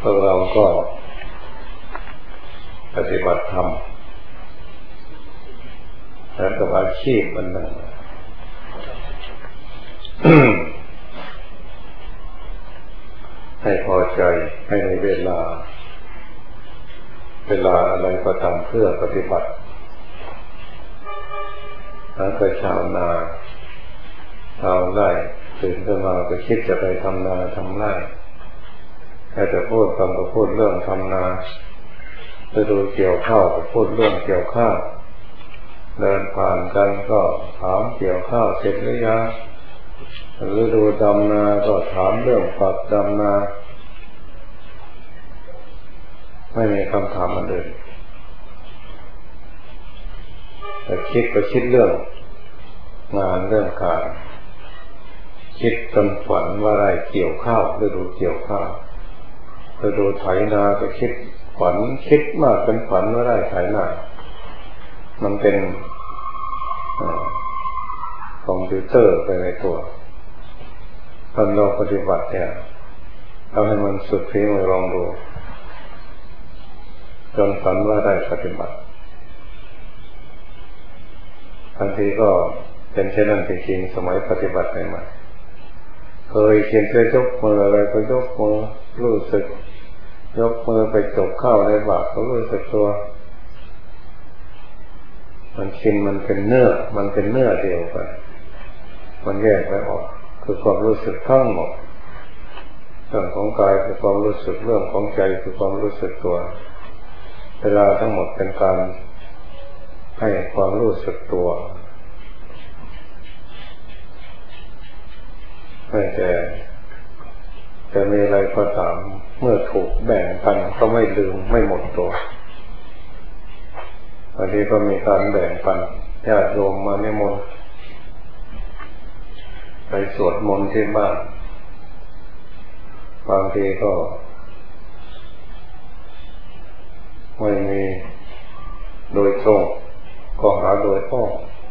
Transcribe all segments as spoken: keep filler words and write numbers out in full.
วกเราก็ปฏิบัติธรรมแล้วกับอาชีพมันนั่น ให้พอใจให้ในเวลาเวลาอะไรก็ทำเพื่อปฏิบัติทั้งกับชาวนาชาวไร่ตื่นขึ้นมาก็คิดจะไปทำนาทำไร่ถ้าจะพูดกันก็พูดเรื่องทำนาจะดูเกี่ยวข้าวก็พูดเรื่องเกี่ยวข้าวเดินผ่านกันก็ถามเกี่ยวข้าวเสร็จหรือยังหรือดูดำนาก็ถามเรื่องฝักดำนาไม่มีคำถามอะไรเลยแต่คิดก็คิดเรื่องงานเรื่องการคิดจนฝันว่าได้เกี่ยวข้าวหรือดูเกี่ยวข้าวหรือดูไถนาก็คิดฝันคิดมากเป็นฝันว่าได้ไถนามันเป็นคอมพิวเตอร์ไปในตัวตอนเราปฏิบัติเนี่ยเอาให้มันสุดฝีมือลองดูจนฝันว่าได้ปฏิบัติบางทีก็เป็นเช่นนั้นจริงๆสมัยปฏิบัติใหม่ๆเคยเขียนเคยยกมืออะไรก็ยกมือรู้สึกยกมือไปจกข้าวในบาตรก็รู้สึกตัวมันชินมันเป็นเนื้อมันเป็นเนื้อเดียวกันมันแยกไม่ออกคือความรู้สึกทั้งหมดเรื่องของกายคือความรู้สึกเรื่องของใจคือความรู้สึกตัวเวลาทั้งหมดเป็นการให้ความรู้สึกตัวไม่แต่จะมีอะไรก็ตามเมื่อถูกแบ่งปันก็ไม่ลืมไม่หมดตัวบางทีก็มีการแบ่งปันญาติโยมมานิมนต์ไปสวดมนต์ที่บ้านบางทีก็ไม่มีโดยตรงก็หาโดยอ้อม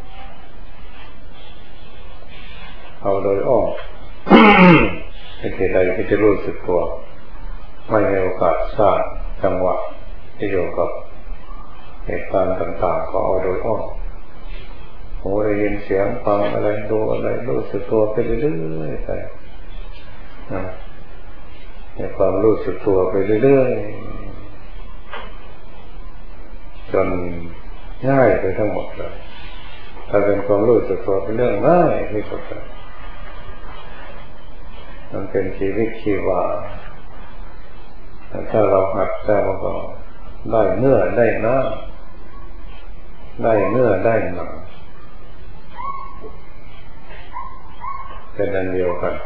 เอาโดยอ้อม ให้เหตุใดที่จะรู้สึกตัวไม่ให้โอกาสสร้างจังหวะที่เกี่ยวกับเหตุการณ์ต่างๆก็เอาโดยอ้อมโอ้ได้ยินเสียงฟังอะไรดูอะไรรู้สึกตัวไปเรื่อยๆไปนะให้ความรู้สึกตัวไปเรื่อยๆจนง่ายไปทั้งหมดเลยถ้าเป็นความรู้สึกตัวเป็นเรื่องง่ายที่สุดเลยมันเป็นชีวิตชีวาถ้าเราหัดได้มันก็ได้เนื้อได้น้ำได้เนื้อได้หนังเป็นอันเดียวกัน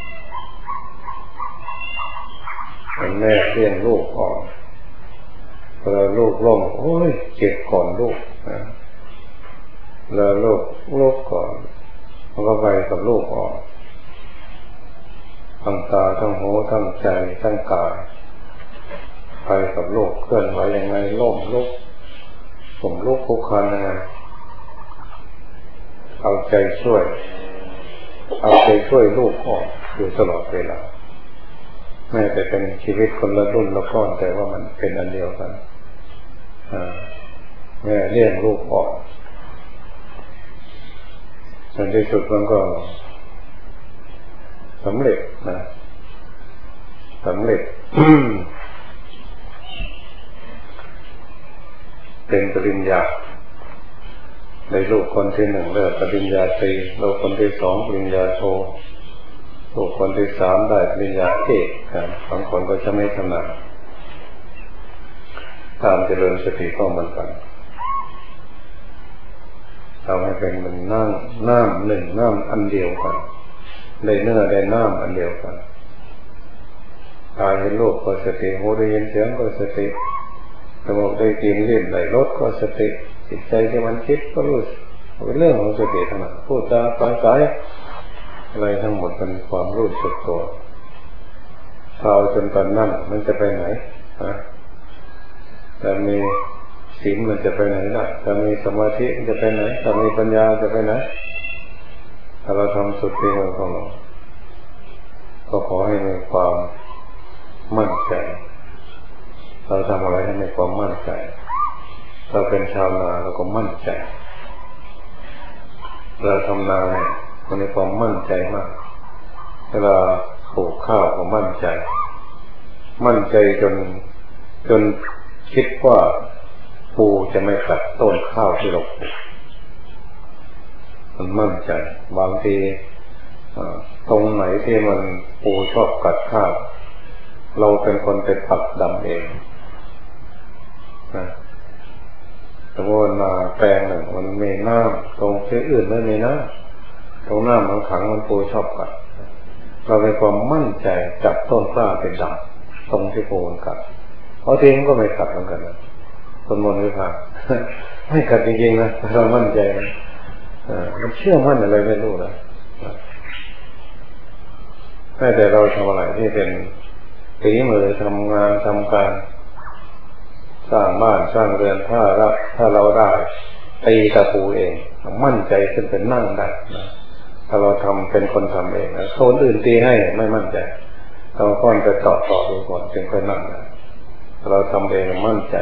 เป็นแม่เลี้ยงลูกอ่อนเวลาลูกล้มโอ้ยเจ็บก่อนลูกนะแล้วลูกลูกก่อนมันก็ไปกับลูกอ่อนทั้งตาทั้งหูทั้งใจทั้งกายไปกับโลกเคลื่อนไหวยังไงล้มลุกผมลุกคุกคานยังไงเอาใจช่วยเอาใจช่วยลูกออกอยู่ตลอดเวลาแม้แต่เป็นชีวิตคนละรุ่นละก้อนแต่ว่ามันเป็นอันเดียวกันแม่เลี้ยงลูกออกในที่สุดมันก็สำเร็จนะสำเร็จ เป็นปริญญาในลูกคนที่หนึ่งได้ปริญญาตรีลูกคนที่สองปริญญาโทลูกคนที่สามได้ปริญญาเอกครับบางคนก็จะไม่ถนัดตามเจริญสติก็เหมือนกันทำให้เป็นมันน้ำน้ำหนึ่งน้ำอันเดียวกันได้เนื้อได้น้ำอันเดียวกันตาเห็นรูปก็สติหูได้ยินเสียงก็สติจมูกได้กลิ่นลิ้นได้รสก็สติจิตใจที่มันคิดก็รู้เป็นเรื่องของสติทั้งนั้นพูดจาปราศัยอะไรทั้งหมดเป็นความรู้สึกตัวเท้าจนตอนนั่งมันจะไปไหนฮะแต่มีศีลมันจะไปไหนล่ะถ้ามีสมาธิมันจะไปไหนถ้ามีปัญญาจะไปไหนถ้าเราทำสุดที่เราของเราก็ขอให้มีความมั่นใจเราทำอะไรให้มีความมั่นใจเราเป็นชาวนาเราก็มั่นใจเราทำนาเนี่ยมันมีความมั่นใจมากเวลาปลูกข้าวก็มั่นใจมั่นใจจนจนคิดว่าปูจะไม่ตัดต้นข้าวที่เราปลูกมันมั่นใจบางทีตรงไหนที่มันปูชอบกัดข้าวเราเป็นคนไปปักดำเองนะแต่ว่านาแปลงหนึ่งมันมีน้ำตรงที่อื่นไม่มีน้ำตรงน้ำมันขังมันปูชอบกัดเราในความมั่นใจจับต้นกล้าเป็นดำตรงที่ปูมันกัดเพราะทีมันก็ไม่กัดเหมือนกันนะคนมนต์วิภาไม่กัดจริงๆนะเรามั่นใจมันเชื่อมั่นอะไรไม่รู้นะไม่แต่เราทำอะไรที่เป็นฝีมือทำงานทำการสร้างบ้านสร้างเรือนถ้าเราถ้าเราได้ตีตะปูเองมั่นใจขึ้นเป็นนั่งได้นะถ้าเราทำเป็นคนทำเองนะคนอื่นตีให้ไม่มั่นใจเราค่อนไปต่อต่อดูก่อนจึงค่อยนั่งนะเราทำเองมั่นใจ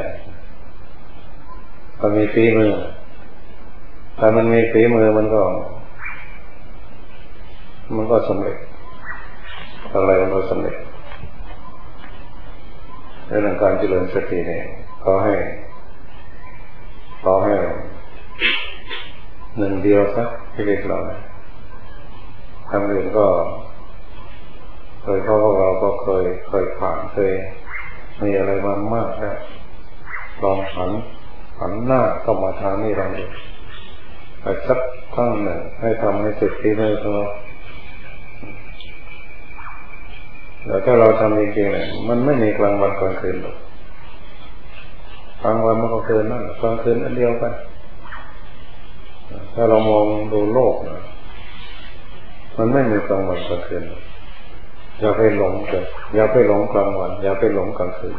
มันมีฝีมือถ้ามันมีฝีมือมันก็มันก็สำเร็จอะไรมันก็สำเร็จในเรื่องการเจริญสติเนี่ยเขาให้เขาให้หนึ่งเดียวสักชีวิตเราทางอื่นก็เคยเขาเราก็เคยเคยผ่านเคยมีอะไรมามากแล้วลองหันหันหน้าเข้ามาทางนี้เราดูไปสักครั้งหนึ่งให้ทำให้สุดที่เลยเราแต่ถ้าเราทำจริงๆเนี่ยมันไม่มีกลางวันกลางคืนหรอกกลางวันมันก็คืนนั่นกลางคืนอันเดียวกันถ้าเรามองดูโลกนะมันไม่มีกลางวันกลางคืนอย่าไปหลงเลยอย่าไปหลงกลางวันอย่าไปหลงกลางคืน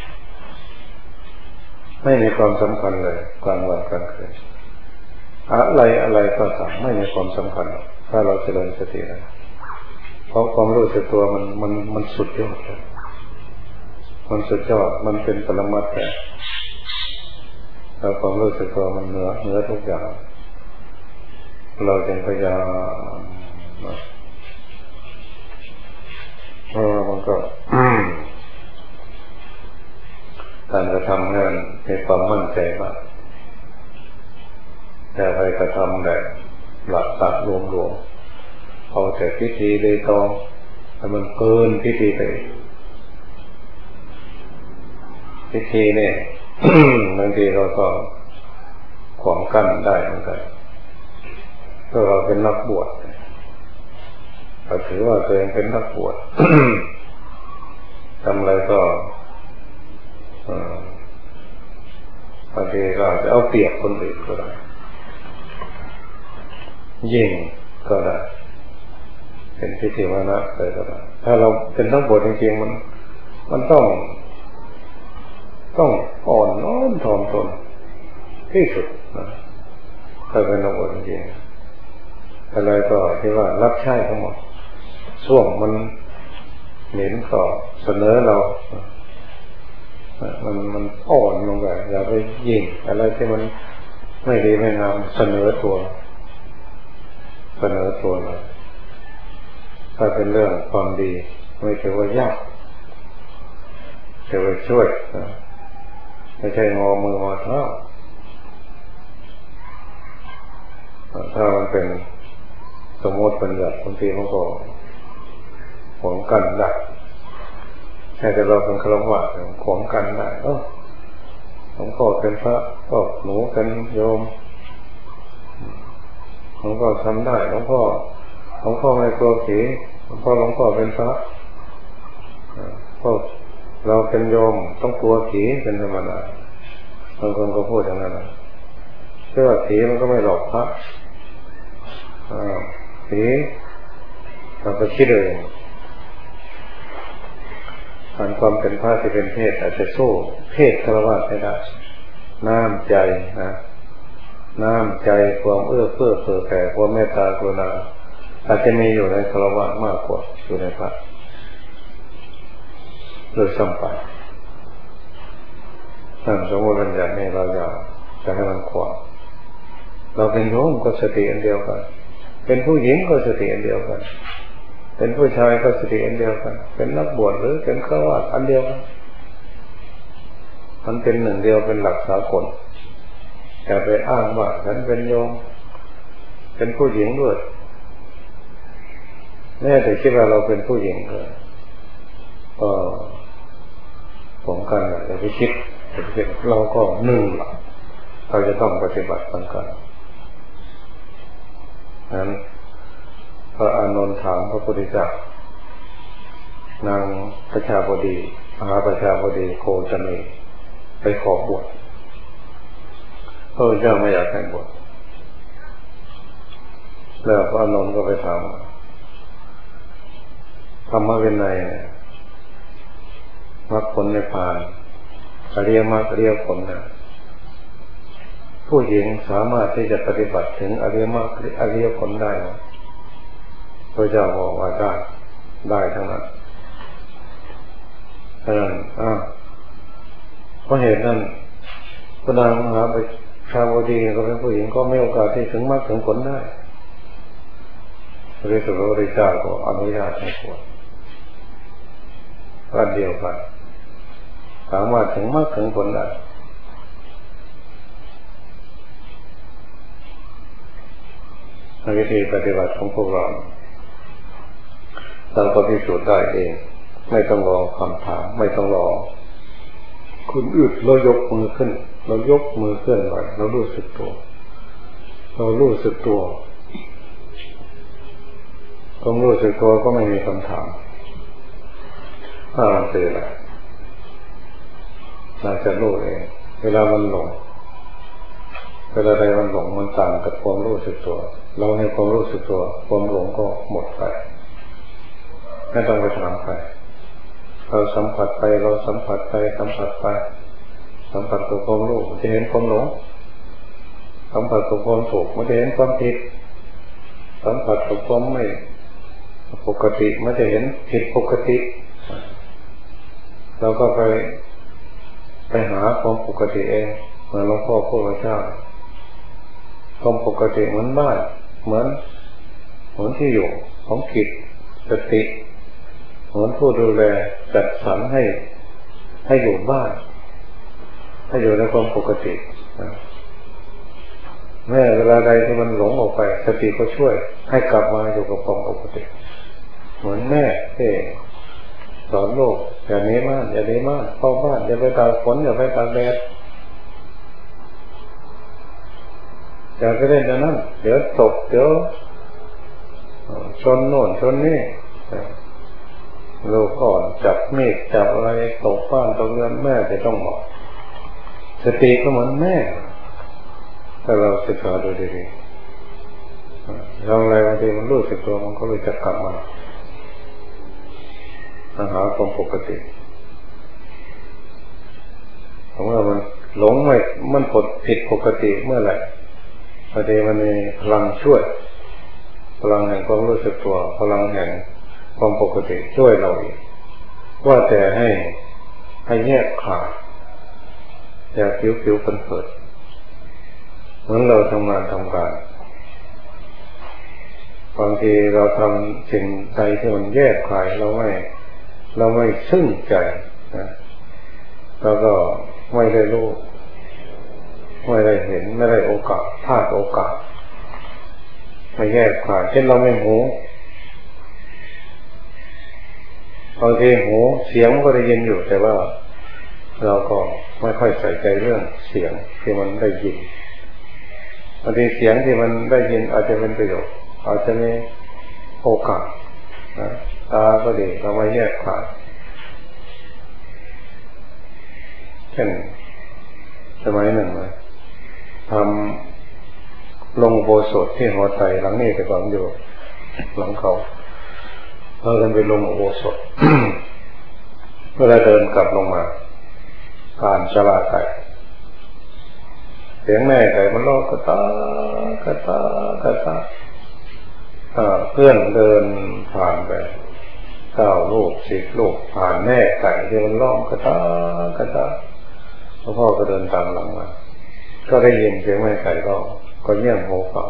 ไม่มีความสำคัญเลยกลางวันกลางคืนอะไรอะไรก็ตามไม่มีความสำคัญถ้าเราเจริญสตินะเพราะความรู้สึกตัวมันมันมันสุดยอดมันสุดยอดมันเป็นปรมัตถ์แต่แล้วความรู้สึกตัวมันเหนือเหนือทุกอย่างเราจึงพยายามเพราะมันก็การกระทำให้มันมีความมั่นใจมากแต่ไปกระทำแบบหลักตัดรวมรวมเอาแต่พิธีเลยตองแต่มันเกินพิธีไปพิธีเนี่ย บางทีเราก็ขวางกั้นได้เหมือนกันถ้าเราเป็นนักบวชเราถือว่าตัวเองเป็นนักบวช ทำอะไรก็บางทีเราจะเอาเปรียบคนอื่นก็ได้ยิงก็ได้เป็นพิธีวันะเลยก็ได้ถ้าเราเป็นนักบวชจริงๆมันมันต้องต้องอ่อนน้อมถ่อมตนที่สุดนะถ้าเป็นนักบวชจริงๆอะไรก็ที่ว่ารับใช้ทั้งหมดช่วงมันเหม็นก็เสนอเรามันมันอ่อนลงไปอย่าไปยิงอะไรที่มันไม่ดีไม่งามเสนอตัวเสนอตัวเราถ้าเป็นเรื่องความดีไม่ถือว่ายากถือว่าช่วยไม่ใช่งอมืองอเท้าถ้ามันเป็นสมมติปัญญาบางทีมันก็ขวางกันได้แค่แต่เราเป็นฆราวาสขวางกันได้เออหลวงพ่อเป็นพระก็หนูเป็นโยมหลวงพ่อทำได้หลวงพ่อหลวงพ่อไม่กลัวผีหลวงพ่อหลวงพ่อเป็นพระพวกเราเป็นโยมต้องกลัวผีเป็นธรรมดาบางคนก็พูดอย่างนั้นนะเชื่อว่าผีมันก็ไม่หลอกพระผีเราก็คิดเองการความเป็นพระที่เป็นเพศอาจจะสู้เพศฆราวาสไม่ได้น้ำใจนะน้ำใจความเอื้อเฟื้อเผื่อแผ่ความเมตตากรุณาอาจจะมีอยู่ในฆราวาสมากกว่าอยู่ในพระโดยซ้ำไปนั่นสมมติบัญญัตินี่เราอยากจะให้มันขวางเราเป็นโยมก็สติอันเดียวกันเป็นผู้หญิงก็สติอันเดียวกันเป็นผู้ชายก็สติอันเดียวกันเป็นนักบวชหรือเป็นฆราวาสอันเดียวกันมันเป็นหนึ่งเดียวเป็นหลักสากลอย่าไปอ้างว่าฉันเป็นโยมเป็นผู้หญิงด้วยแม้แต่คิดว่าเราเป็นผู้หญิงก็ก็ผมกันอย่าไปคิดอย่าไปคิดเราก็หนึ่งหลักเราจะต้องปฏิบัติกันกันนั้นพระอานนท์ถามพระพุทธเจ้านางประชาบดีมหาประชาบดีโคจนีไปขอบวชพระพุทธเจ้าไม่อยากให้บวชแล้วพระอานนท์ก็ไปถามธรรมวินัยมรรคผลนิพพานอริยมรรคอริยผลนะผู้หญิงสามารถที่จะปฏิบัติถึงอริยมรรคอริยผลได้พระเจ้าบอกว่าได้ได้ทั้งนั้นฉะนั้นอ้าวเพราะเหตุนั้นพระนางมหาประชาบดีก็เป็นผู้หญิงก็ไม่โอกาสที่ถึงมรรคถึงผลได้พระพุทธเจ้าก็อนุญาตให้บวชก็เดียวกันสามารถถึงมรรคถึงผลได้ในวิธีปฏิบัติของพวกเราเราก็พิสูจน์ได้เองไม่ต้องรอคำถามไม่ต้องรอคนอื่นเรายกมือขึ้นเรายกมือเคลื่อนไหวเรารู้สึกตัวเรารู้สึกตัวความรู้สึกตัวก็ไม่มีคำถามถ้ามันเจอแล้วเราจะรู้เองเวลามันหลงเวลาใดมันหลงมันต่างกับความรู้สึกตัวเราให้ความรู้สึกตัวความหลงก็หมดไปไม่ต้องไปถามใครเราสัมผัสไปเราสัมผัสไปสัมผัสไปสัมผัสกับความรู้มันจะเห็นความหลงสัมผัสกับความถูกมันจะเห็นความผิดสัมผัสกับความไม่ปกติมันจะเห็นผิดปกติเราก็ไปไปหาความปกติเองเหมือนหลวงพ่อพูดไว้เจ้าความปกติเหมือนบ้านเหมือนเหมือนที่อยู่ของจิตสติเหมือนผู้ดูแลจัดสรรให้ให้อยู่บ้านให้อยู่ในความปกติแม้เวลาใดที่มันหลงออกไปสติก็ช่วยให้กลับมาอยู่กับความปกติเหมือนแม่ที่สอนลูกอย่าหนีบ้านอย่าหนีบ้านเข้าบ้านอย่าไปตากฝนอย่าไปตากแดดอย่าไปเล่นอย่างนั้นเดี๋ยวตกเดี๋ยวชนโน่นชนนี่ลูกอ่อนจับมีดจับอะไรตกบ้านตกเรือนแม่จะต้องบอกสติก็เหมือนแม่ถ้าเราศึกษาดูดีๆทำอะไรบางทีมันรู้สึกตัวมันก็เลยจะกลับมาหาความปกติของเรามันหลงไม่มันผลผิดปกติเมื่อไหร่พอดีมันมีพลังช่วยพลังแห่งความรู้สึกตัวพลังแห่งความปกติช่วยเราอีกว่าแต่ให้ให้แยกขาดอย่าผิวผิวเผินๆเหมือนเราทำงานทำการบางทีเราทำสิ่งใดที่มันแยกขายเราไม่เราไม่ซึ้งใจนะเราก็ไม่ได้รู้ไม่ได้เห็นไม่ได้โอกาสพลาดโอกาสไม่แยกขายเช่นเราไม่หูบางทีหูเสียงก็ได้ยินอยู่แต่ว่าเราก็ไม่ค่อยใส่ใจเรื่องเสียงที่มันได้ยินบางทีเสียงที่มันได้ยินอาจจะเป็นประโยชน์อาจจะมีโอกาสนะตาก็ดีเราไม่แยกขาดเช่นสมัยหนึ่งนะทำลงโบสถที่หัวใจหลังนี้แต่ก่อนอยู่หลังเขาเราเดินไปลงโบสถ เวลาเดินกลับลงมาผ่านศาลาไก่เสียงแม่ไก่มันร้องกระตากระตากระตาเพื่อนเดินผ่านไปเก้าลูกสิบลูกผ่านแม่ไก่ที่มันร้องกระตากระตาแล้วพ่อก็เดินตามหลังมาก็ได้ยินเสียงแม่ไก่ร้องก็เงี่ยหูฟัง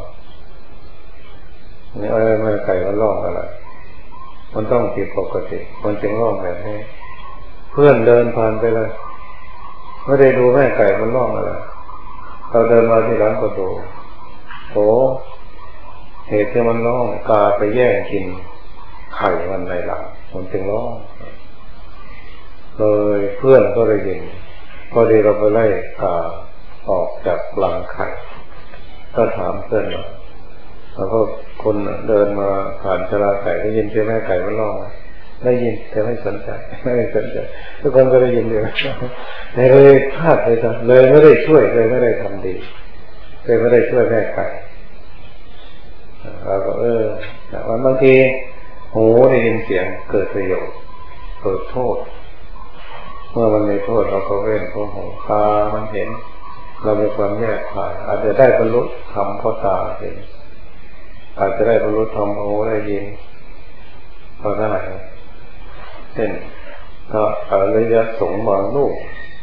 นี่เอ้ยแม่ไก่มันร้องอะไรมันต้องผิดปกติมันจึงร้องแบบนี้เพื่อนเดินผ่านไปเลยไม่ได้ดูแม่ไก่มันร้องอะไรเราเดินมาที่ร้านก็ดูโอ้เหตุที่มันร้องกาไปแย่งกินไข่มันในหลังมันจึงร้องเลยเพื่อนก็ได้ยินพอดีเราไปไล่กาออกจากหลังไข่ก็ถามเพื่อนว่าแล้วก็คนเดินมาผ่านชราไก่ได้ยินเสียงแม่ไก่มันร้องได้ยินแต่ไม่สนใจไม่ได้สนใจทุกคนก็ได้ยินเดียวเลยพลาดเลยจ้ะเลยไม่ได้ช่วยเลยไม่ได้ทำดีเลยไม่ได้ช่วยแม่ไก่เราก็เออแต่ว่าบางทีหูได้ยินเสียงเกิดประโยชน์เกิดโทษเมื่อมันมีโทษเราก็เว้นเพราะหูตามันเห็นเรามีความแยกขายอาจจะได้บรรลุธรรมเพราะตาเห็นอาจจะได้บรรลุธรรมเพราะหูได้ยินก็ได้เช่นก็อริยสงฆ์บางรูป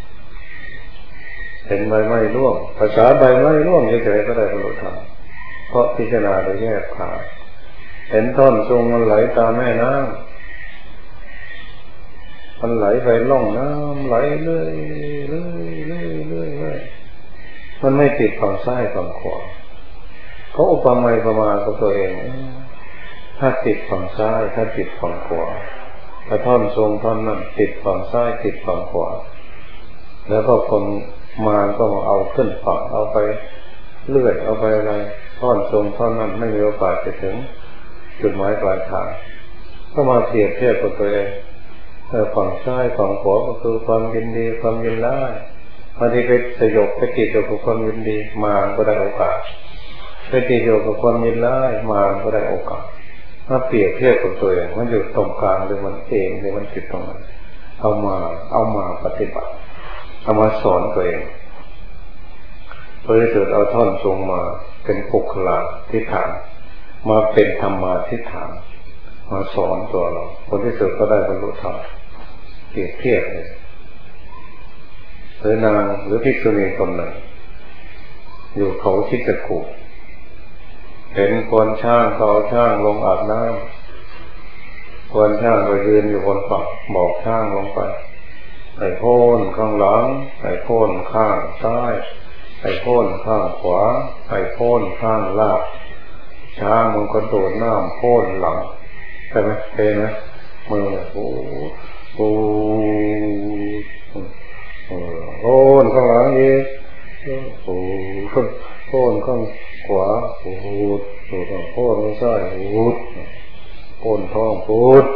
เห็นใบไม้ร่วงภาษาใบไม้ร่วงเฉยๆก็ได้บรรลุธรรมเพราะพิจารณาโดยแยกขายเห็นท่อนทรงมันไหลตามแม่น้ำมันไหลไปล่องน้ำไหลเรื่อยเรื่อยเรื่อยเรื่อยเรื่อยมันไม่ติดฝั่งซ้ายฝั่งขวาเขาอุปมาประมาณกับตัวเองถ้าติดฝั่งซ้ายถ้าติดฝั่งขวาถ้าท่อนทรงท่อนนั้นติดฝั่งซ้ายติดฝั่งขวาแล้วก็คนมาก็มาเอาขึ้นฝั่งเอาไปเลื่อยเอาไปอะไรท่อนทรงท่อนนั้นไม่มีโอกาสจะถึงจุดหมายปลายทางก็มาเปรียบเทียบกับตัวเองแต่ฝั่งซ้ายฝั่งขวาก็คือความยินดีความยินร้ายบางทีไปสยบไปติดอยู่กับความยินดีมาก็ได้โอกาสไปติดอยู่กับความยินร้ายมาก็ได้โอกาสถ้าเปรียบเทียบกับตัวเองมันอยู่ตรงกลางหรือมันเองหรือมันติดตรงนั้นเอามาเอามาปฏิบัติเอามาสอนตัวเองเพื่อจะเอาท่อนทรงมาเป็นปุคละทิฏฐานมาเป็นธรรมาทิฏฐานมาสอนตัวเราคนที่สุดก็ได้บรรลุธรรมเปรียบเทียบเลยหรือนางหรือภิกษุณีคนหนึ่งอยู่เขาคิดจะขู่เห็นคนช่างเขาช่างลงอาบน้ำคนช่างไปยืนอยู่บนฝั่งบอกช่างลงไปไอ้โค่นข้างหลังไอ้โค่นข้างซ้ายไอ้โค่นข้างขวาไอ้โค่นข้างล่างช้างมันก็โดดน้ำโค่นหลังใช่ไหมเห็นไหมมือโอ้โหโค่นข้างหลังอีกโอ้โหโค่นข้างขวาโอ้โหโค่นข้างซ้ายโอ้โหโค่นท้องพูด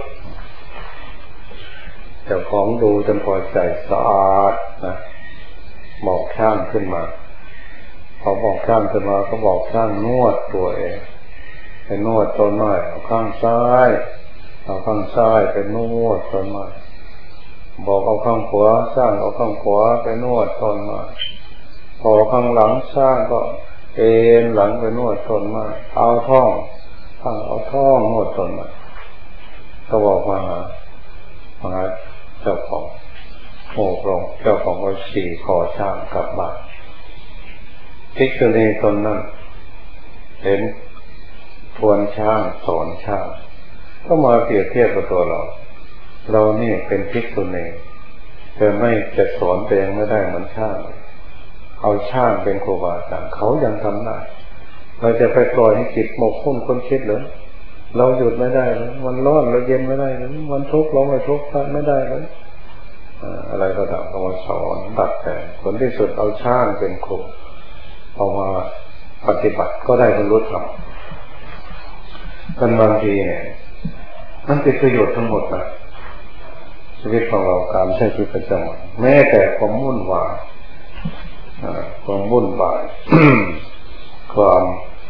เจ้าของดูจนพอใจสะอาดนะบอกช่างขึ้นมาพอบอกช่างขึ้นมาก็บอกช่างนวดตัวเองไปนวดต้นไม้เอาข้างซ้ายเอาข้างซ้ายไปนวดต้นไม้บอกเอาข้างขวาสร้างเอาข้างขวาไปนวดต้นไม้พอข้างหลังสร้างก็เอ็นหลังไปนวดต้นไม้เอาท้องข้างเอาท้องนวดต้นไม้ก็บอกมาหามาหาเจ้าของโอ้โหเจ้าของก็ขี่คอช่างกลับบ้านภิกษุณีตนนั้นเห็นทวนช่างสอนช่างก็มาเปรียบเทียบกับตัวเราเรานี่เป็นภิกษุณีแต่ไม่จะสอนตัวเองไม่ได้เหมือนช่างเอาช่างเป็นครูบาอาจารย์เขายังทำได้เราจะไปปล่อยให้จิตหมกมุ่นคนคิดหรือเราหยุดไม่ได้เลยมันร้อนเราเย็นไม่ได้เลยมันทุกข์เราไม่ทุกข์ไม่ได้เลยอะไรก็ตามเอามาสอนดัดแต่ผลที่สุดเอาช่างเป็นครูเอามาปฏิบัติก็ได้บรรลุธรรมกันบางทีเนี่ยมันเป็นประโยชน์ทั้งหมดนะชีวิตของเราการใช้ชีวิตประจำวันแม้แต่ความวุ่นวายความวุ่นวาย ความ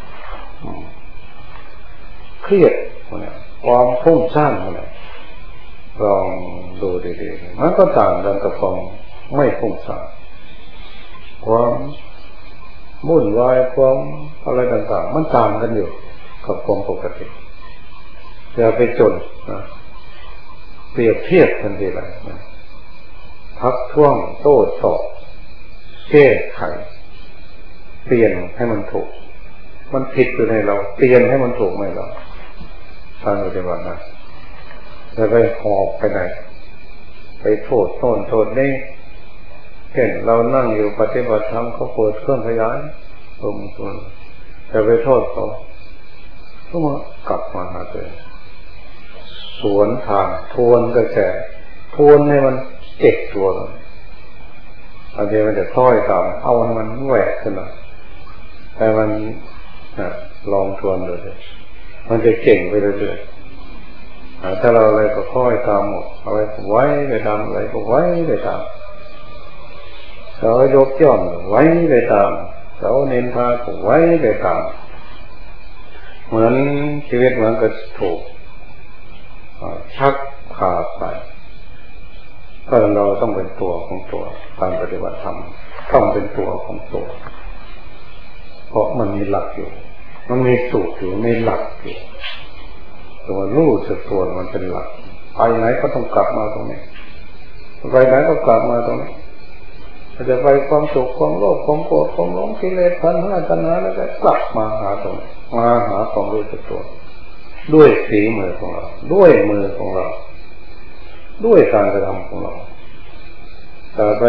เครียดความฟุ้งซ่านอะไรลองดูดีๆมันก็ต่างกันกับความไม่ฟุ้งซ่านความวุ่นวายความอะไรต่างๆมันต่างกันอยู่กับความปกติอย่าไปจนนะเปรียบเทียบกันทีไรนะทักท้วงโต้ตอบแก้ไขเปลี่ยนให้มันถูกมันผิดอยู่ในเราเปลี่ยนให้มันถูกไหมเราทางปฏิบัตินะจะไปหอบไปไหนไปโทษโน่นโทษนี่เห็นเรานั่งอยู่ปฏิบัติธรรมเขาเปิดเครื่องขยายตรงส่วนจะไปโทษเขาก็มากลับมาหาตัวสวนทางทวนกระแสทวนให้มันเจ็บตัวเราบางทีมันจะคล้อยตามเอาให้มันแหวกขึ้นมาแต่มันลองทวนดูสิมันจะเก่งไปเรื่อยๆถ้าเราอะไรก็คล้อยตามหมดอะไรก็ไว้ไปตามอะไรก็ไว้ไปตามเรายกย่องไว้ไปตามเราเน้นพาก็ไว้ไปตามเหมือนชีวิตเหมือนกับถูกชักพาไปก็เราต้องเป็นตัวของตัวการปฏิบัติธรรมต้องเป็นตัวของตัวเพราะมันมีหลักอยู่มันมีสูตรอยู่มีหลักอยู่ตัวรู้สึกตัวมันเป็นหลักไปไหนก็ต้องกลับมาตรงนี้ไปไหนก็กลับมาตรงนี้จะไปความสุขความโลภความโกรธความหลงกิเลสพันห้าตัณหาแล้วก็กลับมาหาตรงนี้มาหาความรู้สึกตัวด้วยฝีมือของเราด้วยมือของเราด้วยการกระทำของเราแต่ไป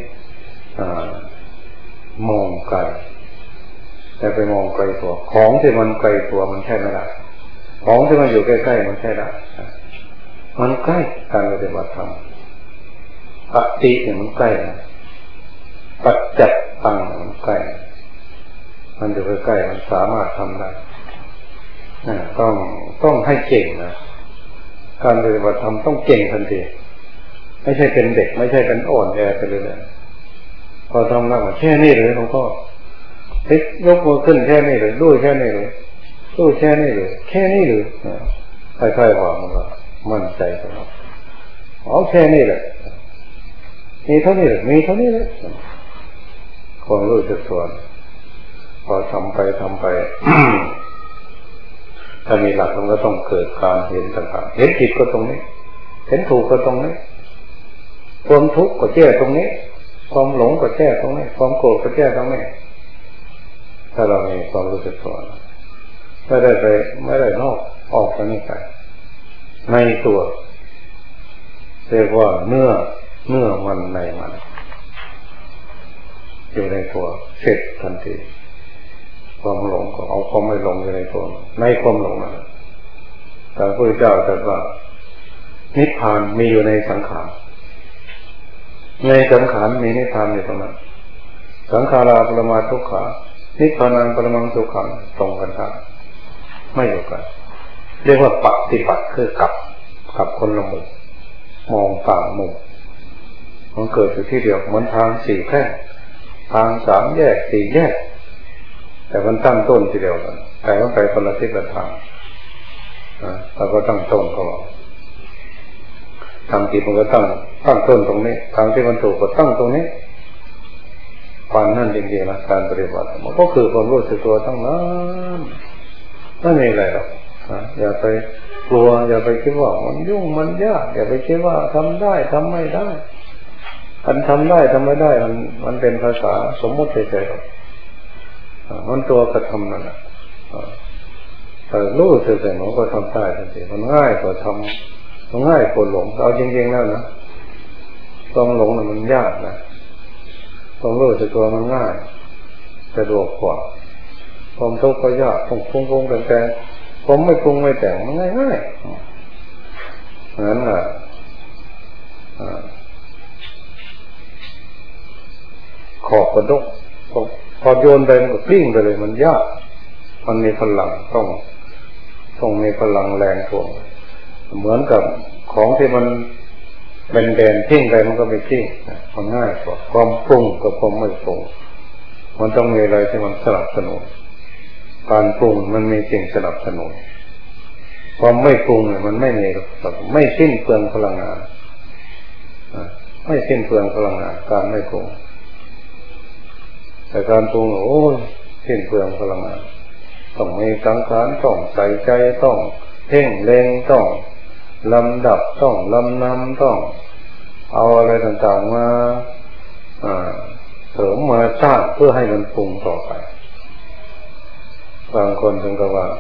มองไกลแต่ไปมองไกลตัวของที่มันไกลตัวมันใช่ไม่ได้ของที่มันอยู่ใกล้ๆมันใช่ได้มันใกล้การปฏิบัติธรรมปฏิเนี่ยมันใกล้ปัจจัตตังมันใกล้มันอยู่ใกล้ๆมันสามารถทำได้ต้องต้องให้เก่งนะการปฏิบัติธรรมต้องเก่งทันทีไม่ใช่เป็นเด็กไม่ใช่เป็นอ่อนแอไปเลยนะพอทำแล้วแค่นี้เลยหลวงพ่อเล็กยกมือขึ้นแค่นี้เลยด้วยแค่นี้เลยด้วยแค่นี้เลยแค่นี้เลยค่อยๆว่ามันก็มั่นใจของเราเอาแค่นี้แหละมีเท่านี้เลยมีเท่านี้เลยความรู้สึกตัวพอทำไปทำไป ถ้ามีหลักมันก็ต้องเกิดการเห็นต่างๆเห็นผิดก็ตรงนี้เห็นถูกก็ตรงนี้ความทุกข์ก็แก้ตรงนี้ความหลงก็แก้ตรงนี้ความโกรธก็แก้ตรงนี้ถ้าเรามีความรู้สึกตัวไม่ได้ไปไม่ได้นอกออกไปนี่ไปในตัวเรียกว่าเนื้อเนื้อมันในมันอยู่ในตัวเสร็จทันทีความหลงก็เอาความไม่หลงอยู่ในตัวในความหลงนั้นแต่พระพุทธเจ้าตรัสว่านิพพานมีอยู่ในสังขารในสังขารมีนิพพานอยู่ตรงนั้นสังขาราปรมาทุกขานิพพานังปรมังสุขังตรงกันครับไม่เดียวกันเรียกว่าปฏิบัติคือกับกับคนละมุมมองต่างมุมมันเกิดอยู่ที่เดียวเหมือนทางสี่แพร่งทางสามแยกสี่แยกแต่มันตั้งต้นทีเดียวกันแต่ว่าไปคนละทิศละทางนะเราก็ตั้งต้นของเราทางจิตมันก็ตั้งตั้งต้นตรงนี้ทางที่มันถูกก็ตั้งตรงนี้ความนั่นจริงๆนะการปฏิบัติมันก็คือความรู้สึกตัวตั้งนั้นไม่มีอะไรหรอกนะอย่าไปกลัวอย่าไปคิดว่ามันยุ่งมันยากอย่าไปคิดว่าทำได้ทำไม่ได้อันทำได้ทำไม่ได้มันมันเป็นภาษาสมมติเฉยๆมันตัวกระทำนั่นแหละแต่รู้สึกแต่มันก็ทำได้ทันทีมันง่ายกว่าทำมันง่ายกว่าหลงเอาจริงๆแล้วนะต้องหลงน่ะมันยากนะต้องรู้สึกตัวมันง่ายสะดวกกว่าความทุกข์ก็ยากต้องฟุ้งฟุ้งแต่แต่ผมไม่ปรุงไม่แต่งมันง่ายง่ายนั้นแหละขอบกระดกพอโยนไปมันก็กลิ้งไปเลยมันยากมันมีพลังต้องต้องมีพลังแรงถ่วงเหมือนกับของที่มันเป็นแดนทิ้งไปมันก็ไม่ทิ้งมันง่ายกว่าความปรุงกับความไม่ปรุงมันต้องมีอะไรที่มันสนับสนุนการปรุงมันมีสิ่งสนับสนุนความไม่ปรุงเนี่ยมันไม่มีไม่สิ้นเปลืองพลังงานไม่สิ้นเปลืองพลังงานการไม่ปรุงแต่การปรุงโอ้ยสิ้นเปลืองพลังงานต้องมีสังขารต้องใส่ใจต้องเพ่งเล็งต้องลำดับต้องลำนำต้องเอาอะไรต่างๆมาเสริมมาสร้างเพื่อให้มันปรุงต่อไปบางคนถึงกับว่า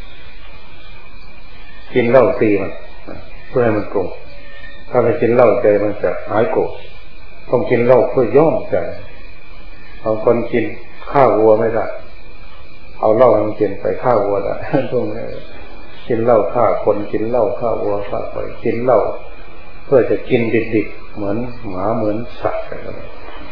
กินเหล้าตีมันเพื่อให้มันปรุงถ้าไม่กินเหล้าใจมันจะหายโกรธต้องกินเหล้าเพื่อย่อมใจบางคนกินข้าววัวไม่ได้เอาเหล้ามันกินไปฆ่าวัวได้พวกนี้กินเหล้าฆ่าคนกินเหล้าฆ่าวัวฆ่าไปกินเหล้าเพื่อจะกินดิบๆเหมือนหมาเหมือนสัตว์อะไรแบบ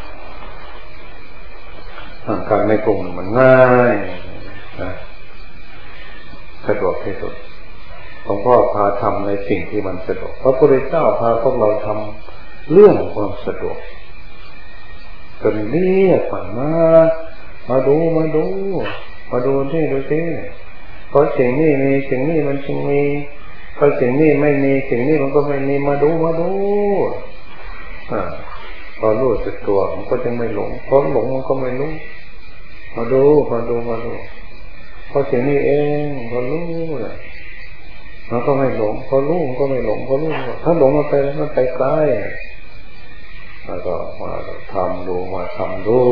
นี้การไม่ปรุงมันง่ายนะสะดวกที่สุดหลวงพ่อพาทำในสิ่งที่มันสะดวกพระพุทธเจ้าพาพวกเราทำเรื่องความสะดวกจนเรียกมามาดูมาดูมาดูที่ดูที่เพราะสิ่งนี้มีสิ่งนี้มันจึงมีเพราะสิ่งนี้ไม่มีสิ่งนี้มันก็ไม่มีมาดูมาดูอ่าพอรู้สึกตัวมันก็จึงไม่หลงเพราะหลงมันก็ไม่รู้มาดูมาดูมาดูเพราะสิ่งนี้เองพอรู้เลยมันก็ไม่หลงพอรู้มันก็ไม่หลงพอรู้ถ้าหลงมันไปมันไปไกลแล้วก็มาทำดูมาทำดู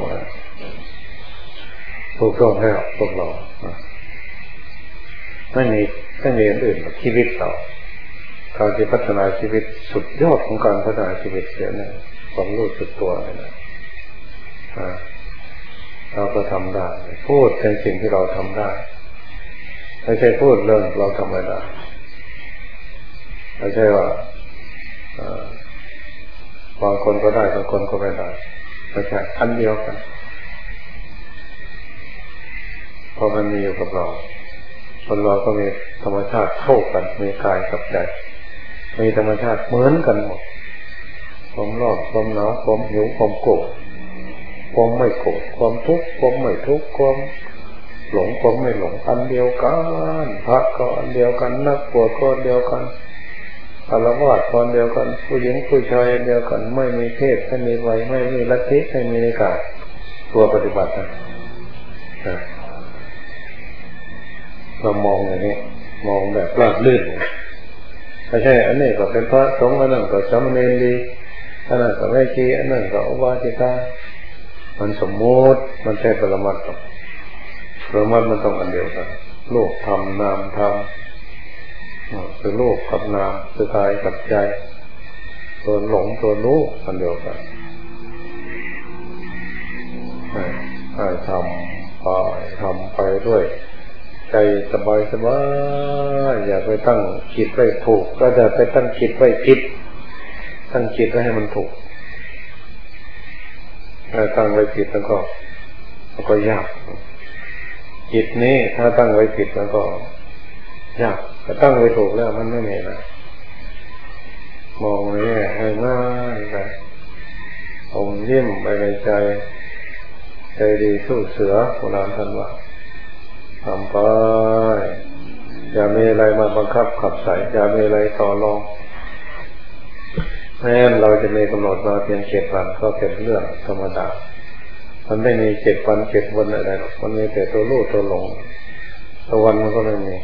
ถูกต้องแล้วพวกเราไม่มีไม่มีอื่นๆชีวิตเราการที่พัฒนาชีวิตสุดยอดของการพัฒนาชีวิตเสียเนี่ยความรู้สึกตัวเลยนะเราก็ทำได้พูดเป็นสิ่งที่เราทำได้ไม่ใช่พูดเรื่องเราทำไม่ได้ไม่ใช่ว่าบางคนก็ได้บางคนก็ไม่ได้ไม่ใช่อันเดียวกันเพราะมันมีอยู่กับเราคนเราก็มีธรรมชาติเท่ากันมีกายกับใจมีธรรมชาติเหมือนกันหมดความร้อนความหนาวความหิวความโกรธความไม่โกรธความทุกข์ความไม่ทุกข์ความหลงความไม่หลงอันเดียวกันพระก็อันเดียวกันนักบวชก็อันเดียวกันฆราวาสคนเดียวกันผู้หญิงผู้ชายอันเดียวกันไม่มีเพศไม่มีวัยไม่มีลัทธิไม่มีนิกายตัวปฏิบัตินะเรามองอย่างนี้มองแบบราบรื่นไม่ใช่อันนี้ก็เป็นพระสงฆ์อันนั้นก็สามเณรดีอันนั้นก็แม่ชีอันนั้นก็อุบาสิกามันสมมติมันใช่ปรมัตถ์ปรมัตถ์มันต้องอันเดียวกันโลกธรรมนามธรรมคือโลกกับนามคือกายกับใจตัวหลงตัวรู้อันเดียวกันให้ทำไปทำไปด้วยใจสบายสบายอย่าไปตั้งจิตไว้ถูกก็จะไปตั้งจิตไว้ผิดตั้งจิตไว้ให้มันถูกถ้าตั้งไว้ผิดแล้วก็มันก็ยากจิตนี้ถ้าตั้งไว้ผิดแล้วก็ยากแต่ตั้งไว้ถูกแล้วมันไม่มีนะมองนี่ให้ง่ายไปอมยิ้มไปในใจใจดีสู้เสือโบราณท่านว่าทำไปอย่ามีอะไรมาบังคับขับใส่อย่ามีอะไรต่อรองแม้เราจะมีกำหนดมาเพียงเจ็ดวันก็เป็นเรื่องธรรมดามันไม่มีเจ็ดวันเจ็ดวันอะไรหรอกมันมีแต่ตัวรู้ตัวหลงตัววันมันก็ไม่มี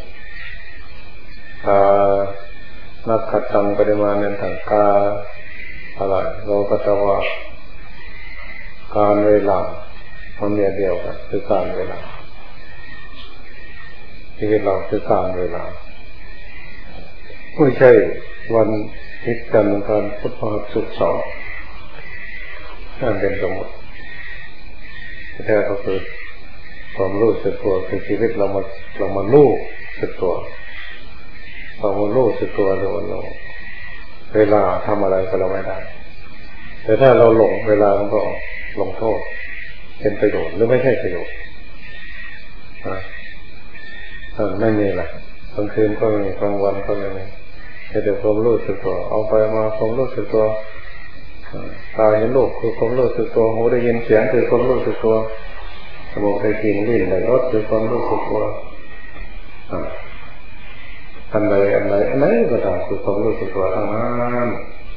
นักขัดตังปริมาณในทางกาอะไรเราก็จะว่าการเวลามันเดียวเดียวกันคือการเวลาชีวิตเราคือการเวลาไม่ใช่วันทิศกันการพุทธหัสสุขสองนั่นเป็นสมมติแท้ก็คือความรู้สึกตัวคือชีวิตเรามาเรามารู้สึกตัวเรามารู้สึกตัวเราเราเวลาทำอะไรก็เราไม่ได้แต่ถ้าเราหลงเวลามันก็ลงโทษเป็นประโยชน์หรือไม่ใช่ประโยชน์นะไม่มีอะไรกลางคืนก็มีกลางวันก็ไม่มีแต่เดี๋ยวความรู้สึกตัวเอาไปมาความรู้สึกตัวตาเห็นรูปคือความรู้สึกตัวหูได้ยินเสียงคือความรู้สึกตัวสมองได้กลิ่นลิ้นได้รสคือความรู้สึกตัวอันใดอันใดอันไหนก็ตามคือความรู้สึกตัวทั้งนั้น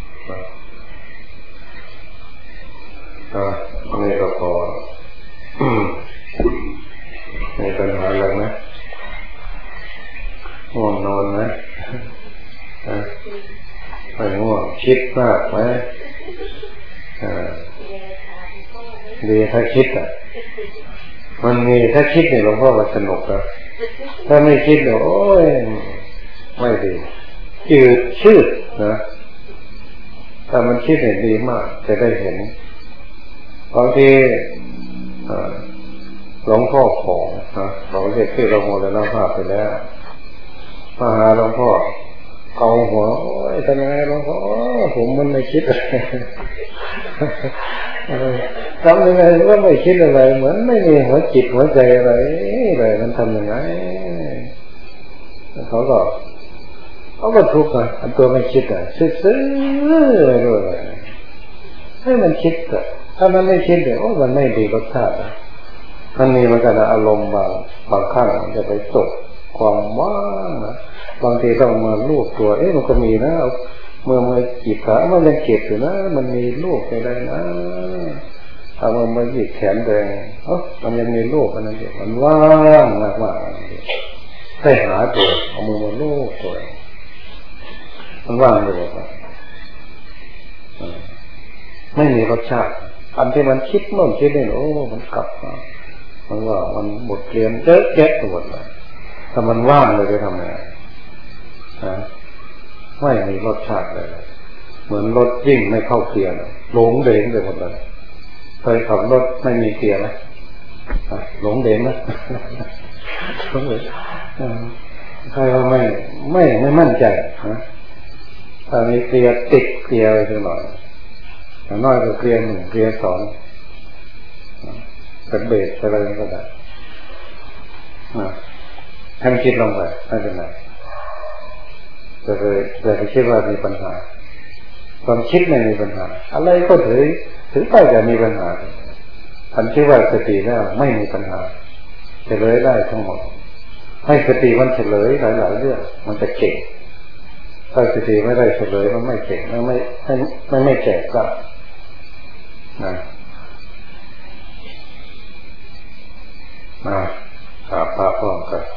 อ่านี่ก็พอมีปัญหาอะไรไหมง่วงนอนไหมไม่ง่วงคิดมากไหมอ่าดีถ้าคิดอ่ะมันมีถ้าคิดเนี่ยหลวงพ่อว่าสนุกนะถ้าไม่คิดเนี่ยโอ้ยไม่ดีจืดชืดนะถ้ามันคิดเนี่ยดีมากจะได้เห็นบางทีหลวงพ่อของนะเราเรียกชื่อเราโมเลนาภาพไปแล้วมาหาหลวงพ่อเกาหัวโอ้ยทำไงหลวงพ่อผมมันไม่คิดทำยังไงก็ไม่คิดอะไรเหมือนไม่มีหัวจิตหัวใจอะไรเลยมันทำยังไงเขาก็เขาก็ทุกข์อ่ะอันตัวไม่คิดอ่ะซื่อๆเลยให้มันคิดอ่ะถ้ามันไม่คิดเนี่ยโอ้มันไม่ดีรสชาติมันมีมันกันอารมณ์บางบางครั้งจะไปตกความว่างนะบางทีต้องมาลูบตัวเอ๊ะมันก็มีนะเมื่อมาจีบขามันยังเก็บอยู่นะมันมีลูกไปได้นะเอามามาหยิบแขนแดงเอ้ามันยังมีลูกอันนั้นอยู่มันว่างมากมากให้หาตัวเอามือมาลูบตัวมันว่างเลยครับไม่มีรสชาติอันที่มันคิดโน่นคิดนี่โอ้มันกลับมามันว่ามันบทเรียนเยอะแยะหมดเลยถ้ามันว่างเลยจะทำไงฮะไม่มีรสชาติเลยเหมือนรถยิ่งไม่เข้าเกียร์หลงเด้งไปหมดเลยเคยขับรถไม่มีเกียร์ไหมหลงเด้งนะใครว่าไม่ไม่ไม่มั่นใจนะถ้ามีเกียร์ติดเกียร์ไปหน่อยน้อยก็เกียร์หนึ่งเกียร์สองเป็นเบรกอะไรก็ได้ให้มันคิดลงไปไม่เป็นไรแต่เคยแต่ไปคิดว่ามีปัญหาความคิดไม่มีปัญหาอะไรก็ถือถือไปจะมีปัญหาอันที่ว่าสติแล้วไม่มีปัญหาเฉลยได้ทั้งหมดให้สติมันเฉลยหลายๆเรื่องมันจะเก่งถ้าสติไม่ได้เฉลยมันไม่เก่งมันไม่ไม่ไม่ไม่แก่กล้านะมาหาพระพร้อมกัน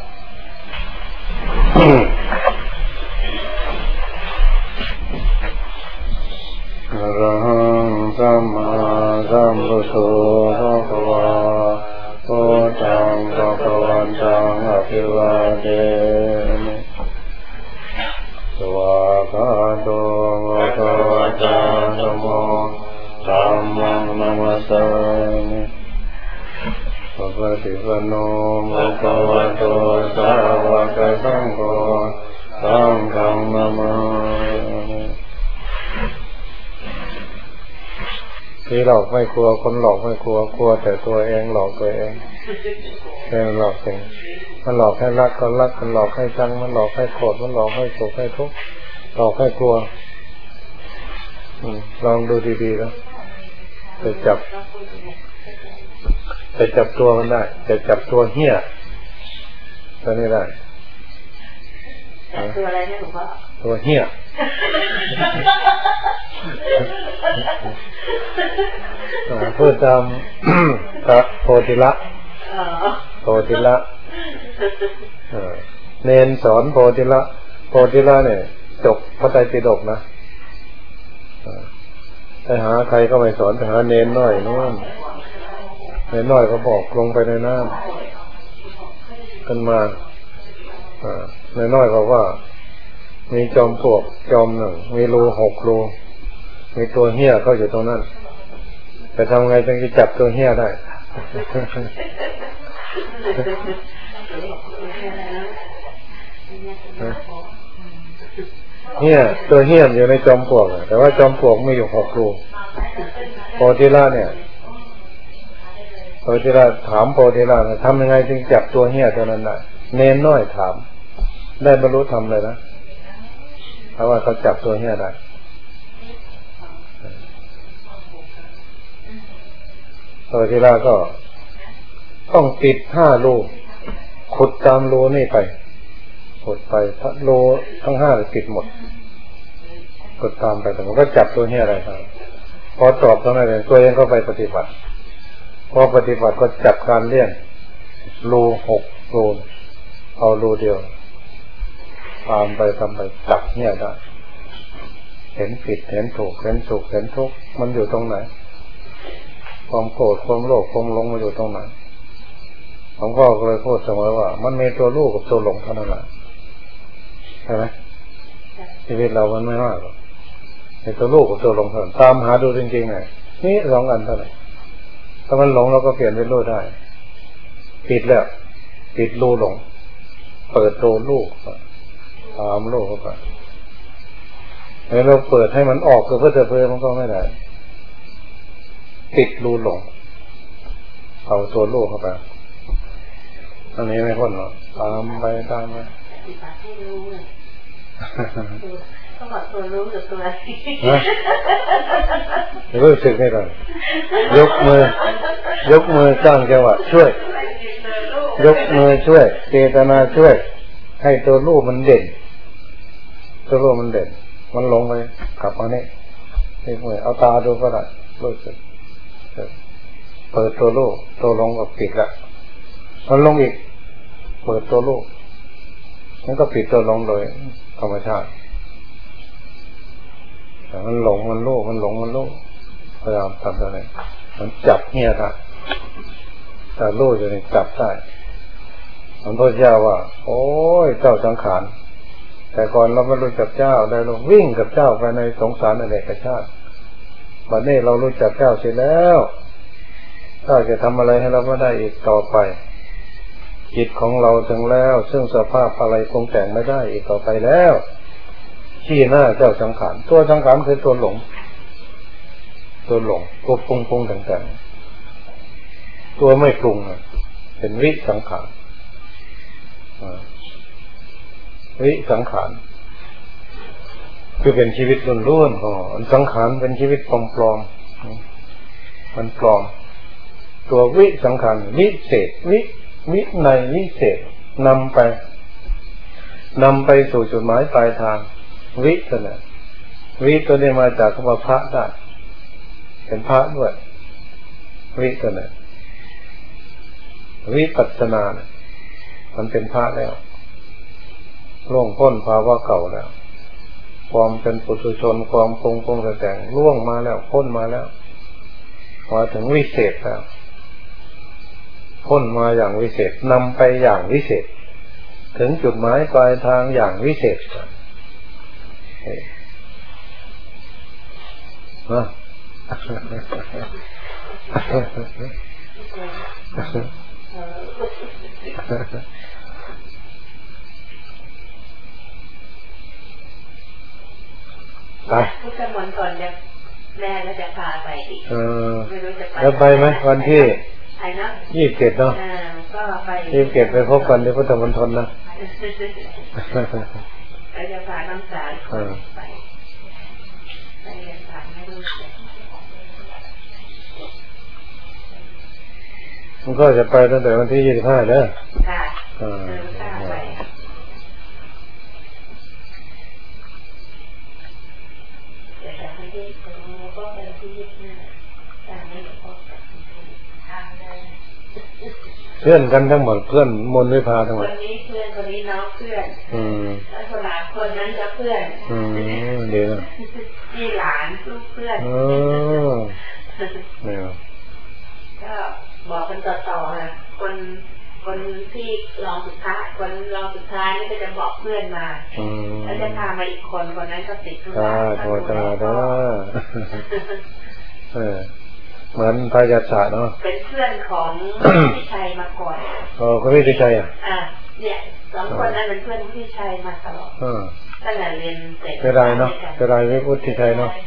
อรหังสัมมาสัมพุทโธภะคะวาพุทธังภะคะวันตังอะภิวาเทมิสวากขาโตภะคะวะตาธัมโมธัมมังนัมมัสสามิปฏิปันโนภะคะวะโตสาวกสังโฆสังฆังนามามิที่หลอกไม่กลัวคนหลอกไม่กลัวกลัวแต่ตัวเองหลอกตัวเองเองหลอกเองมันหลอกให้รักก็รักมันหลอกให้ชังมันหลอกให้โกรธมันหลอกให้โศกให้ทุกข์หลอกให้กลัวลองดูดีๆแล้วจะจับจะจับตัวมันได้จะจับตัวเหี้ยตัวนี้ได้ตัวอะไรเนี่ยหลวงพ่อตัวเหี้ยพูดตามพระโพธิละโพธิละเนนสอนโพธิละโพธิละเนี่ยจบพระไตรปิฎกนะไปหาใครก็ไม่สอนไปหาเนนน้อยนู่นเนนน้อยก็บอกลงไปในน้ำกันมาเนนน้อยบอกว่ามีจอมปลวกจอมหนึ่งมีรูหกรูมีตัวเหี้ยก็อยู่ตรงนั้นแต่ทำไงจึงจะจับตัวเหี้ยได้เหี้ยตัวเหี้ยอยู่ในจอมปลวกแต่ว่าจอมปลวกมีอยู่หกรูโพธิละเนี่ยโพธิละถามโพธิละทำยังไงจึงจับตัวเหี้ยตัวนั้นได้เนนน้อยถามได้บรรลุธรรมเลยนะเพราะว่าเขาจับตัวเหี้ยได้โพธิละก็ต้องปิดห้ารูขุดตามรูนี่ไปขุดไปรูทั้งห้าปิดหมดขุดตามไปแต่มันก็จับตัวเหี้ยอะไรครับพอตอบตรงนั้นเองตัวเองก็ไปปฏิบัติพอปฏิบัติก็จับการเลี้ยงรูหกรูเอารูเดียวตามไปทำไปจับเนี่ยได้เห็นผิดเห็นถูกเห็นสุขเห็นทุกข์มันอยู่ตรงไหนความโกรธความโลภความหลงมาอยู่ตรงไหนหลวงพ่อก็เลยพูดเสมอว่ามันมีตัวรู้กับตัวหลงเท่านั้นแหละใช่ไหมชีวิตเรามันไม่มากหรอกในตัวรู้กับตัวหลงเท่านั้นตามหาดูจริงๆไงนี่สองอันเท่านั้นถ้ามันหลงเราก็เปลี่ยนเป็นรู้ได้ปิดแล้วปิดรู้หลงเปิดตัวรู้ตามรู้เข้าไปแล้วเราเปิดให้มันออกคือเพื่อจะเพื่อมันก็ไม่ได้ปิดรู้หลงเอาตัวรู้เข้าไปอันนี้ไม่พ้นหรอกตามไปตามไปให้รู้เลยเขาบอกตัวรู้กับตัวรู้สึกไม่ได้ยกมือยกมือสร้างจังหวะช่วยยกมือช่วยเจตนาช่วยให้ตัวรู้มันเด่นตัวรู้มันเด่นมันลงไปกลับมาเนี่ยนี่มือเอาตาดูก็ได้รู้สึกเปิดตัวรู้ตัวลงกับปิดละมันลงอีกเปิดตัวรู้มันก็ปิดตัวลงโดยธรรมชาติแต่มันหลงมันรู้มันหลงมันรู้พยายามทำอะไรมันจับเหี้ยได้แต่รู้จะนี่จับได้หลวงพ่อเจ้าว่าโอ้ยเจ้าสังขารแต่ก่อนเราไม่รู้จักเจ้าได้เราวิ่งกับเจ้าไปในสงสารอเนกชาติบัดนี้เรารู้จักเจ้าเสร็จแล้วเจ้าจะทำอะไรให้เราไม่ได้อีกต่อไปจิตของเราถึงแล้วซึ่งสภาพอะไรคงแต่งไม่ได้อีกต่อไปแล้วชี้หน้าเจ้าสังขารตัวสังขารคือตัวหลงตัวหลงตัวปรุงปรุงต่างๆตัวไม่ปรุงเป็นวิสังขารวิสังขารคือเป็นชีวิตล้วนๆของสังขารเป็นชีวิตปลอมๆมันปลอมตัววิสังขารวิเศษวิวิในวิเศษนำไปนำไปสู่จุดหมายปลายทางวิตัวนี้วิตัวนี้มาจากคำว่าพระได้เป็นพระด้วยวิตัวนี้วิปัสสนาเนี่ยมันเป็นพระแล้วล่วงพ้นภาวะเก่าแล้วความเป็นปุถุชนความปรุงปรุงแต่งล่วงมาแล้วพ้นมาแล้วมาถึงวิเศษแล้วพ้นมาอย่างวิเศษนำไปอย่างวิเศษถึงจุดหมายปลายทางอย่างวิเศษนะไปพุทธมนต์ก่อนจะแม่ก็จะพาไปอีกไม่รู้จะไปแล้วไปไหมวันที่ไอ้นะยี่สิบเจ็ดเนาะก็ไปยี่สิบเจ็ดไปพบกันที่พุทธมณฑลนะไปจะพาน้ำสารไปไปเรียนผ่านไม่รู้จักมันก็จะไปตั้งแต่วันที่ยี่สิบห้าเด้อค่ะเออไปเพื่อนกันทั้งหมดเพื่อนมนต์วิภาทั้งหมดคนนี้เพื่อนคนนี้น้องเพื่อนอืมแล้วคนหลานคนนั้นก็เพื่อนอืมดีนะนี่หลานลูกเพื่อนเออไม่เอาก็บอกกันต่อๆนะคนคนที่รองสุดท้ายคนรองสุดท้ายนี่ก็จะบอกเพื่อนมาแล้วจะพามาอีกคนคนนั้นก็ติดธุระโทรตาด้เออเหมือนพายาศาสตร์เนาะเป็นเพื่อนของพี่ชัยมาก่อนอ๋อคุณพี่ชัยอ่ะอ่าเนี่ยสองคนนั้นเป็นเพื่อนพี่ชัยมาตลอดตั้งแต่เรียนเสร็จจะได้เนาะจะได้วิพุทธิชัยเนาะ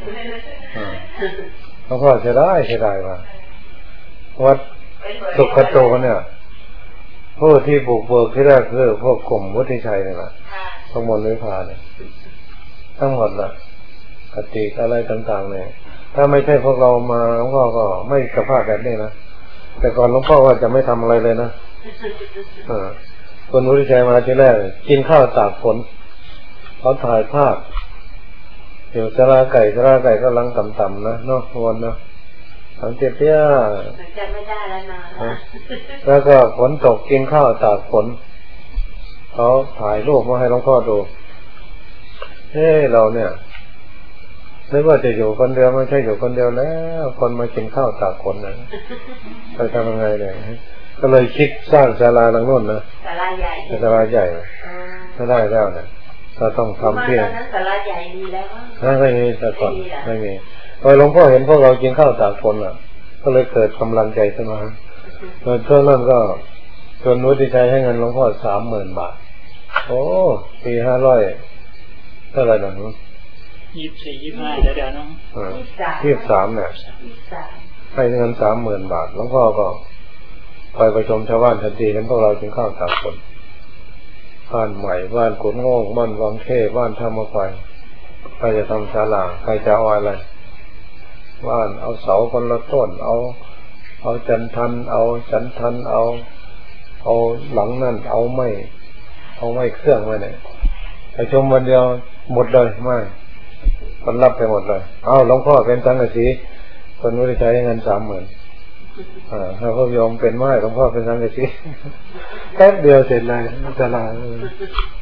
หลวงพ่อจะได้จะได้ว่าวัดสุขโตเนี่ยผู้ที่บุกเบิกที่แรกคือพวกกลุ่มวุฒิชัยนี่แหละทั้งหมดวิภาเนี่ยทั้งหมดละคติอะไรต่างๆเนี่ยถ้าไม่ใช่พวกเรามาหลวงพ่อก็ไม่สภาพแบบนี้นะแต่ก่อนหลวงพ่อว่าจะไม่ทำอะไรเลยนะคนวุฒิชัยมาที่แรกกินข้าวตากฝนเขาถ่ายภาพอยู่สลาไก่สลาไก่ก็ลังต่ำๆนะเนาะวันนะสังเกตเตี้ยจำไม่ได้แล้วนะแล้วก็ฝนตกกินข้าวตากฝนเขาถ่ายรูปมาให้หลวงพ่อดูเฮ้เราเนี่ยนึกว่าจะอยู่คนเดียวไม่ใช่อยู่คนเดียวแล้วคนมากินข้าวตากคนนะไปทำยังไงเนี่ยก็เลยคิดสร้างศาลาหลังโน้นนะศาลาใหญ่ศาลาใหญ่ถ้าได้แล้วเนี่ยเราต้องทำเพียงนั้นศาลาใหญ่ดีแล้วไม่มีแต่ก่อนไม่มีพอหลวงพ่อเห็นพวกเรากินข้าวตากคนอ่ะก็เลยเกิดกำลังใจขึ้นมาตอนช่วงนั้นก็จนวุฒิชัยให้เงินหลวงพ่อสามหมื่นบาทโอ้ปีห้าร้อยเท่าไหร่หนูยี่สิบสี่ยี่สิบห้าเดี๋ยวเดี๋ยวน้องยี่สิบสามเนี่ยให้เงินสามหมื่นบาทหลวงพ่อก็คอยประชุมชาวบ้านทันทีเห็นพวกเรากินข้าวตากคนบ้านใหม่บ้านกุนโง่บ้านวังเท่บ้านธรรมไฟใครจะทำศาลาใครจะเอาอะไรบ้านเอาเสาคนละต้นเอาเอาจันทันเอาจันทันเอาเอาหลังนั่นเอาไม่เอาไม่เครื่องไว้เนี่ยประชุมวันเดียวหมดเลยไม่คนรับไปหมดเลยเอาหลวงพ่อเป็นสังฆสีคนวุฒิชัยให้เงินสามหมื่นอ่าถ้าเขายอมเป็นไม้หลวงพ่อเป็นสังฆสีแป๊บเดียวเสร็จเลยศาลา